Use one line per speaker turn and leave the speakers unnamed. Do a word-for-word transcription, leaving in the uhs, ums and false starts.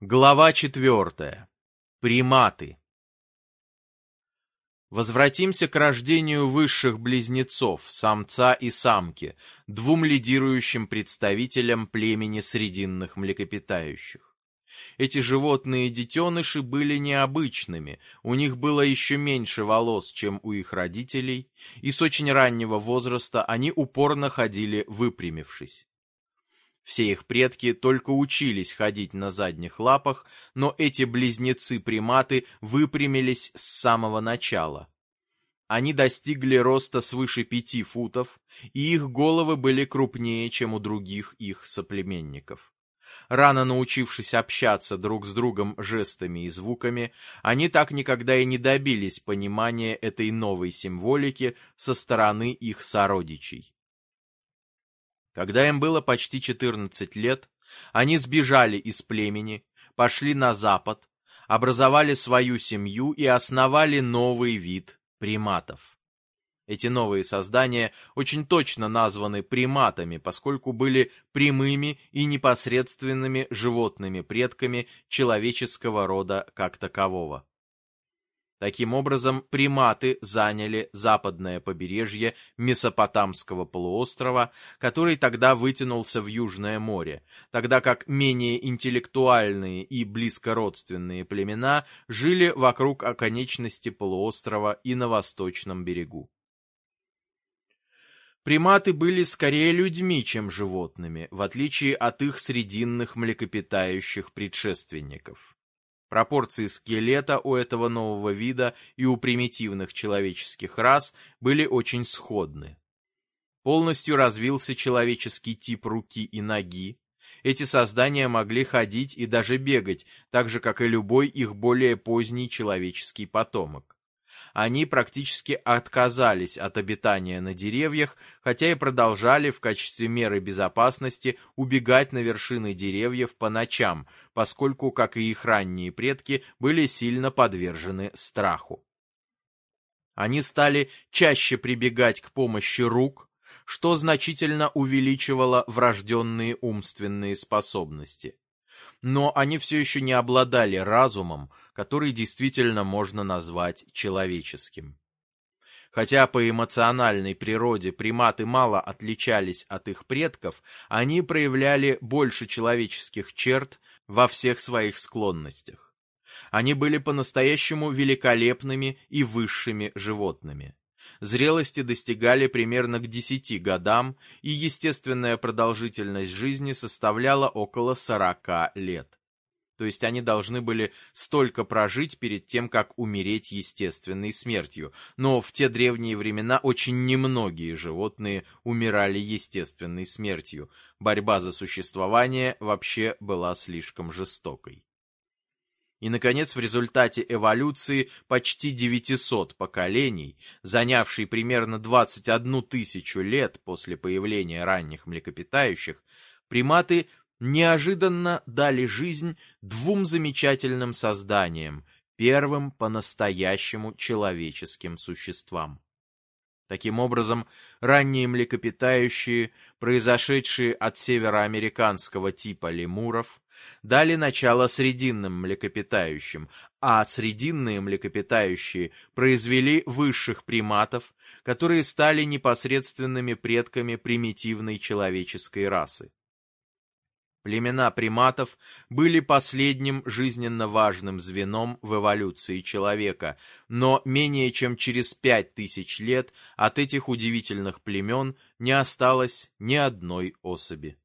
Глава четвертая. Приматы. Возвратимся к рождению высших близнецов, самца и самки, двум лидирующим представителям племени срединных млекопитающих. Эти животные-детеныши были необычными, у них было еще меньше волос, чем у их родителей, и с очень раннего возраста они упорно ходили выпрямившись. Все их предки только учились ходить на задних лапах, но эти близнецы-приматы выпрямились с самого начала. Они достигли роста свыше пяти футов, и их головы были крупнее, чем у других их соплеменников. Рано научившись общаться друг с другом жестами и звуками, они так никогда и не добились понимания этой новой символики со стороны их сородичей. Когда им было почти четырнадцать лет, они сбежали из племени, пошли на запад, образовали свою семью и основали новый вид приматов. Эти новые создания очень точно названы приматами, поскольку были прямыми и непосредственными животными предками человеческого рода как такового. Таким образом, приматы заняли западное побережье Месопотамского полуострова, который тогда вытянулся в Южное море, тогда как менее интеллектуальные и близкородственные племена жили вокруг оконечности полуострова и на восточном берегу. Приматы были скорее людьми, чем животными, в отличие от их срединных млекопитающих предшественников. Пропорции скелета у этого нового вида и у примитивных человеческих рас были очень сходны. Полностью развился человеческий тип руки и ноги. Эти создания могли ходить и даже бегать, так же, как и любой их более поздний человеческий потомок. Они практически отказались от обитания на деревьях, хотя и продолжали в качестве меры безопасности убегать на вершины деревьев по ночам, поскольку, как и их ранние предки, были сильно подвержены страху. Они стали чаще прибегать к помощи рук, что значительно увеличивало врожденные умственные способности. Но они все еще не обладали разумом, который действительно можно назвать человеческим. Хотя по эмоциональной природе приматы мало отличались от их предков, они проявляли больше человеческих черт во всех своих склонностях. Они были по-настоящему великолепными и высшими животными. Зрелости достигали примерно к десяти годам, и естественная продолжительность жизни составляла около сорока лет. То есть они должны были столько прожить перед тем, как умереть естественной смертью. Но в те древние времена очень немногие животные умирали естественной смертью. Борьба за существование вообще была слишком жестокой. И, наконец, в результате эволюции почти девятисот поколений, занявшей примерно двадцать одну тысячу лет после появления ранних млекопитающих, приматы неожиданно дали жизнь двум замечательным созданиям, первым по-настоящему человеческим существам. Таким образом, ранние млекопитающие, произошедшие от североамериканского типа лемуров, дали начало срединным млекопитающим, а срединные млекопитающие произвели высших приматов, которые стали непосредственными предками примитивной человеческой расы. Племена приматов были последним жизненно важным звеном в эволюции человека, но менее чем через пять тысяч лет от этих удивительных племен не осталось ни одной особи.